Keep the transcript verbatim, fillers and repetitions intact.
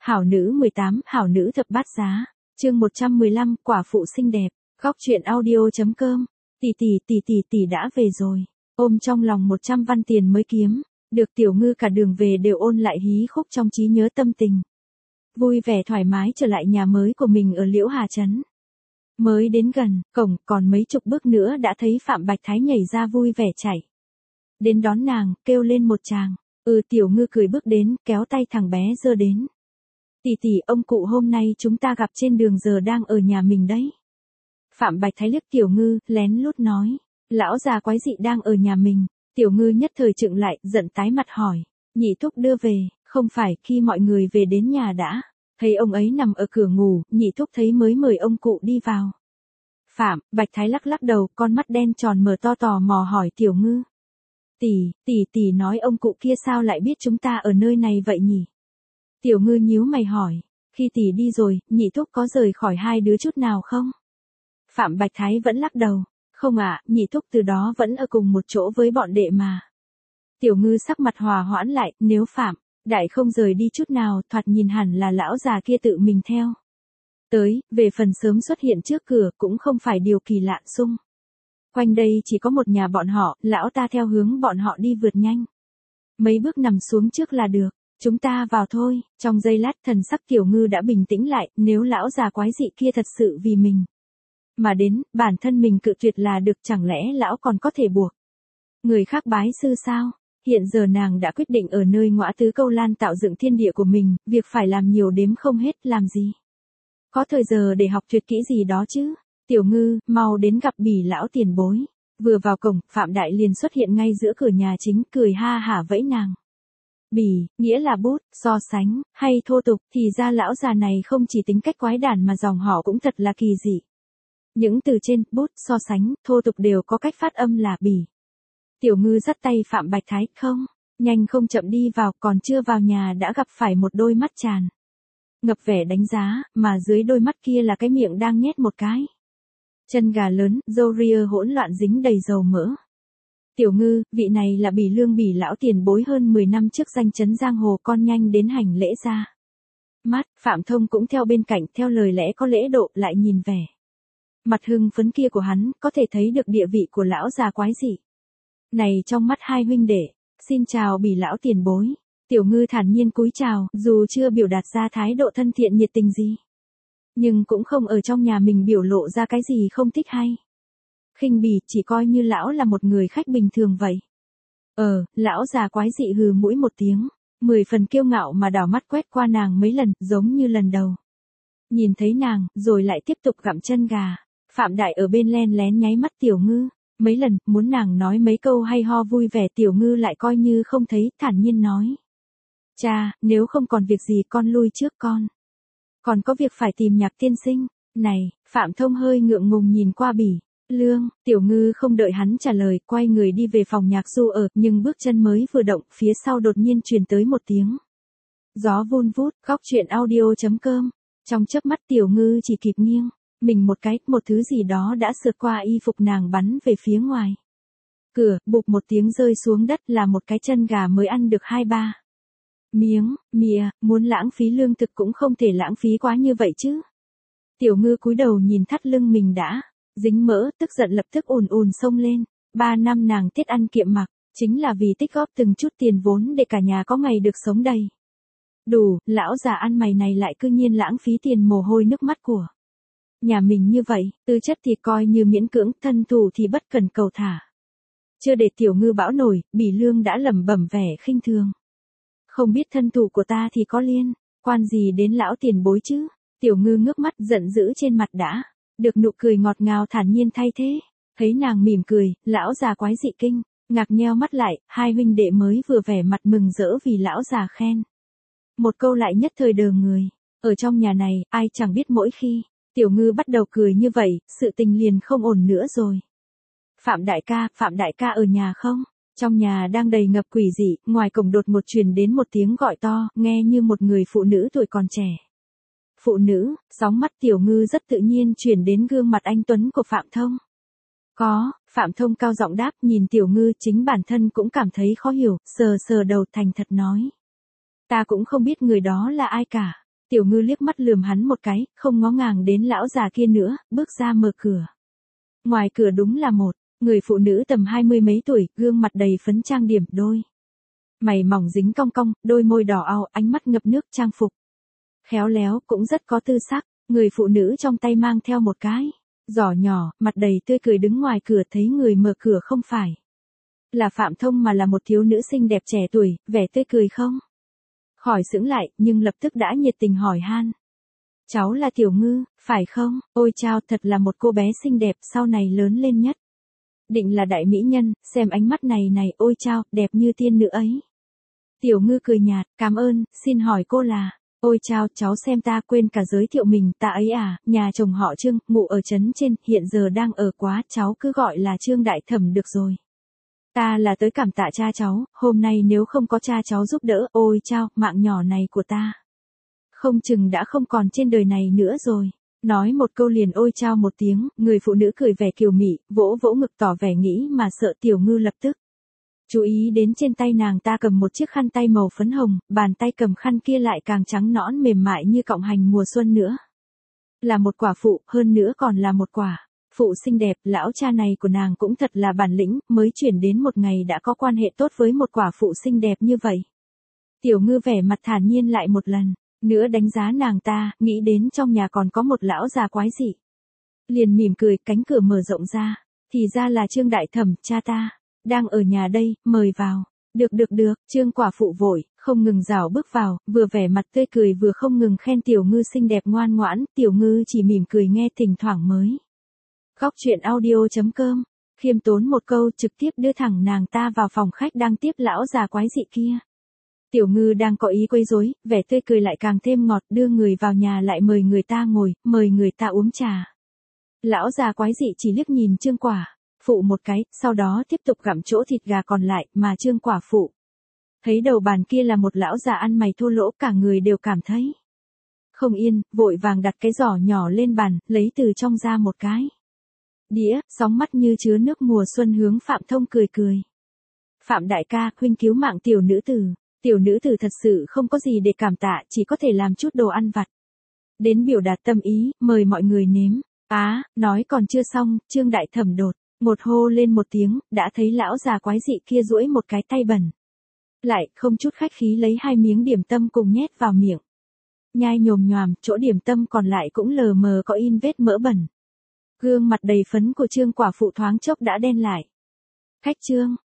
Hảo nữ mười tám, hảo nữ thập bát giá. Chương một trăm mười lăm, quả phụ xinh đẹp. Góc truyện audio.com. Tỷ tỷ tỷ tỷ tỷ đã về rồi. Ôm trong lòng một trăm văn tiền mới kiếm, được Tiểu Ngư cả đường về đều ôn lại hí khúc trong trí nhớ tâm tình. Vui vẻ thoải mái trở lại nhà mới của mình ở Liễu Hà Trấn. Mới đến gần, cổng còn mấy chục bước nữa đã thấy Phạm Bạch Thái nhảy ra vui vẻ chạy đến đón nàng, kêu lên một tràng. Ừ, Tiểu Ngư cười bước đến, kéo tay thằng bé giơ đến. Tỷ tỷ, ông cụ hôm nay chúng ta gặp trên đường giờ đang ở nhà mình đấy. Phạm Bạch Thái liếc Tiểu Ngư, lén lút nói. Lão già quái dị đang ở nhà mình. Tiểu Ngư nhất thời chựng lại, giận tái mặt hỏi. Nhị thúc đưa về, không phải khi mọi người về đến nhà đã. Thấy ông ấy nằm ở cửa ngủ, nhị thúc thấy mới mời ông cụ đi vào. Phạm Bạch Thái lắc lắc đầu, con mắt đen tròn mở to tò mò hỏi Tiểu Ngư. Tỷ, tỷ tỷ nói ông cụ kia sao lại biết chúng ta ở nơi này vậy nhỉ? Tiểu Ngư nhíu mày hỏi, khi tỷ đi rồi, nhị thúc có rời khỏi hai đứa chút nào không? Phạm Bạch Thái vẫn lắc đầu, không ạ, nhị thúc từ đó vẫn ở cùng một chỗ với bọn đệ mà. Tiểu Ngư sắc mặt hòa hoãn lại, nếu Phạm Đại không rời đi chút nào, thoạt nhìn hẳn là lão già kia tự mình theo tới, về phần sớm xuất hiện trước cửa cũng không phải điều kỳ lạ xung. Quanh đây chỉ có một nhà bọn họ, lão ta theo hướng bọn họ đi vượt nhanh. Mấy bước nằm xuống trước là được, chúng ta vào thôi. Trong giây lát thần sắc Tiểu Ngư đã bình tĩnh lại, nếu lão già quái dị kia thật sự vì mình mà đến, bản thân mình cự tuyệt là được, chẳng lẽ lão còn có thể buộc người khác bái sư sao? Hiện giờ nàng đã quyết định ở nơi ngõa tứ câu lan tạo dựng thiên địa của mình, việc phải làm nhiều đếm không hết, làm gì có thời giờ để học tuyệt kỹ gì đó chứ. Tiểu Ngư, mau đến gặp Bỉ lão tiền bối. Vừa vào cổng, Phạm Đại liền xuất hiện ngay giữa cửa nhà chính, cười ha hả vẫy nàng. Bỉ, nghĩa là bút, so sánh, hay thô tục, thì ra lão già này không chỉ tính cách quái đản mà dòng họ cũng thật là kỳ dị. Những từ trên, bút, so sánh, thô tục đều có cách phát âm là Bỉ. Tiểu Ngư dắt tay Phạm Bạch Thái, không, nhanh không chậm đi vào, còn chưa vào nhà đã gặp phải một đôi mắt tràn ngập vẻ đánh giá, mà dưới đôi mắt kia là cái miệng đang nhét một cái chân gà lớn, râu ria hỗn loạn dính đầy dầu mỡ. Tiểu Ngư, vị này là Bỉ Lương Bỉ lão tiền bối hơn mười năm trước danh chấn giang hồ, con nhanh đến hành lễ ra. Mắt, Phạm Thông cũng theo bên cạnh, theo lời lẽ có lễ độ, lại nhìn vẻ mặt hưng phấn kia của hắn, có thể thấy được địa vị của lão già quái dị này trong mắt hai huynh đệ. Xin chào Bỉ lão tiền bối. Tiểu Ngư thản nhiên cúi chào, dù chưa biểu đạt ra thái độ thân thiện nhiệt tình gì, nhưng cũng không ở trong nhà mình biểu lộ ra cái gì không thích hay khinh bỉ, chỉ coi như lão là một người khách bình thường vậy. Ờ, lão già quái dị hừ mũi một tiếng, mười phần kiêu ngạo mà đảo mắt quét qua nàng mấy lần, giống như lần đầu nhìn thấy nàng, rồi lại tiếp tục gặm chân gà. Phạm Đại ở bên len lén nháy mắt Tiểu Ngư mấy lần, muốn nàng nói mấy câu hay ho vui vẻ. Tiểu Ngư lại coi như không thấy, thản nhiên nói. Cha, nếu không còn việc gì con lui trước, con còn có việc phải tìm Nhạc tiên sinh. Này, Phạm Thông hơi ngượng ngùng nhìn qua Bỉ Lương. Tiểu Ngư không đợi hắn trả lời, quay người đi về phòng Nhạc Du ở, nhưng bước chân mới vừa động, phía sau đột nhiên truyền tới một tiếng gió vun vút. Góc truyện audio.com. Trong chớp mắt Tiểu Ngư chỉ kịp nghiêng mình một cái, một thứ gì đó đã sượt qua y phục nàng bắn về phía ngoài cửa, bụp một tiếng rơi xuống đất, là một cái chân gà mới ăn được hai ba miếng. Mìa, muốn lãng phí lương thực cũng không thể lãng phí quá như vậy chứ. Tiểu Ngư cúi đầu nhìn thắt lưng mình đã dính mỡ, tức giận lập tức ùn ùn xông lên. Ba năm nàng tiết ăn kiệm mặc, chính là vì tích góp từng chút tiền vốn để cả nhà có ngày được sống đầy đủ. Lão già ăn mày này lại cư nhiên lãng phí tiền mồ hôi nước mắt của nhà mình như vậy, tư chất thì coi như miễn cưỡng, thân thủ thì bất cần cầu thả. Chưa để Tiểu Ngư bão nổi, Bỉ Lương đã lẩm bẩm vẻ khinh thường. Không biết thân thủ của ta thì có liên quan gì đến lão tiền bối chứ? Tiểu Ngư ngước mắt giận dữ, trên mặt đã được nụ cười ngọt ngào thản nhiên thay thế. Thấy nàng mỉm cười, lão già quái dị kinh ngạc nheo mắt lại, hai huynh đệ mới vừa vẻ mặt mừng rỡ vì lão già khen một câu lại nhất thời đờ người. Ở trong nhà này, ai chẳng biết mỗi khi Tiểu Ngư bắt đầu cười như vậy, sự tình liền không ổn nữa rồi. Phạm đại ca, Phạm đại ca ở nhà không? Trong nhà đang đầy ngập quỷ dị, ngoài cổng đột ngột truyền đến một tiếng gọi to, nghe như một người phụ nữ tuổi còn trẻ. Phụ nữ, sóng mắt Tiểu Ngư rất tự nhiên chuyển đến gương mặt anh tuấn của Phạm Thông. Có, Phạm Thông cao giọng đáp, nhìn Tiểu Ngư, chính bản thân cũng cảm thấy khó hiểu, sờ sờ đầu thành thật nói. Ta cũng không biết người đó là ai cả. Tiểu Ngư liếc mắt lườm hắn một cái, không ngó ngàng đến lão già kia nữa, bước ra mở cửa. Ngoài cửa đúng là một người phụ nữ tầm hai mươi mấy tuổi, gương mặt đầy phấn trang điểm, đôi mày mỏng dính cong cong, đôi môi đỏ ao, ánh mắt ngập nước, trang phục khéo léo, cũng rất có tư sắc. Người phụ nữ trong tay mang theo một cái giỏ nhỏ, mặt đầy tươi cười đứng ngoài cửa, thấy người mở cửa không phải là Phạm Thông mà là một thiếu nữ xinh đẹp trẻ tuổi, vẻ tươi cười không khỏi sững lại, nhưng lập tức đã nhiệt tình hỏi han. Cháu là Tiểu Ngư, phải không? Ôi chao, thật là một cô bé xinh đẹp, sau này lớn lên nhất định là đại mỹ nhân, xem ánh mắt này này, ôi chao, đẹp như tiên nữ ấy. Tiểu Ngư cười nhạt, cảm ơn, xin hỏi cô là... Ôi chao, cháu xem ta quên cả giới thiệu mình, ta ấy à, nhà chồng họ Trương, ngụ ở trấn trên, hiện giờ đang ở quá, cháu cứ gọi là Trương Đại Thẩm được rồi. Ta là tới cảm tạ cha cháu, hôm nay nếu không có cha cháu giúp đỡ, ôi chao, mạng nhỏ này của ta không chừng đã không còn trên đời này nữa rồi. Nói một câu liền ôi chao một tiếng, người phụ nữ cười vẻ kiều mị, vỗ vỗ ngực tỏ vẻ nghĩ mà sợ. Tiểu Ngư lập tức chú ý đến trên tay nàng ta cầm một chiếc khăn tay màu phấn hồng, bàn tay cầm khăn kia lại càng trắng nõn mềm mại như cọng hành mùa xuân nữa. Là một quả phụ, hơn nữa còn là một quả phụ xinh đẹp, lão cha này của nàng cũng thật là bản lĩnh, mới chuyển đến một ngày đã có quan hệ tốt với một quả phụ xinh đẹp như vậy. Tiểu Ngư vẻ mặt thản nhiên lại một lần nữa đánh giá nàng ta, nghĩ đến trong nhà còn có một lão già quái dị. Liền mỉm cười, cánh cửa mở rộng ra, thì ra là Trương Đại Thẩm, cha ta đang ở nhà đây, mời vào. Được được được, Trương quả phụ vội, không ngừng rảo bước vào, vừa vẻ mặt tươi cười vừa không ngừng khen Tiểu Ngư xinh đẹp ngoan ngoãn. Tiểu Ngư chỉ mỉm cười nghe, thỉnh thoảng mới Góc truyện audio chấm com, khiêm tốn một câu, trực tiếp đưa thẳng nàng ta vào phòng khách đang tiếp lão già quái dị kia. Tiểu Ngư đang có ý quấy rối, vẻ tươi cười lại càng thêm ngọt, đưa người vào nhà lại mời người ta ngồi, mời người ta uống trà. Lão già quái dị chỉ liếc nhìn Trương quả phụ một cái, sau đó tiếp tục gặm chỗ thịt gà còn lại, mà Trương quả phụ thấy đầu bàn kia là một lão già ăn mày thô lỗ, cả người đều cảm thấy không yên, vội vàng đặt cái giỏ nhỏ lên bàn, lấy từ trong ra một cái đĩa, sóng mắt như chứa nước mùa xuân hướng Phạm Thông cười cười. Phạm đại ca, huynh cứu mạng tiểu nữ tử. Tiểu nữ tử thật sự không có gì để cảm tạ, chỉ có thể làm chút đồ ăn vặt đến biểu đạt tâm ý, mời mọi người nếm. Á, nói còn chưa xong, Trương Đại Thẩm đột một hô lên một tiếng, đã thấy lão già quái dị kia duỗi một cái tay bẩn lại, không chút khách khí lấy hai miếng điểm tâm cùng nhét vào miệng. Nhai nhồm nhoàm, chỗ điểm tâm còn lại cũng lờ mờ có in vết mỡ bẩn. Gương mặt đầy phấn của Trương quả phụ thoáng chốc đã đen lại. Khách Trương,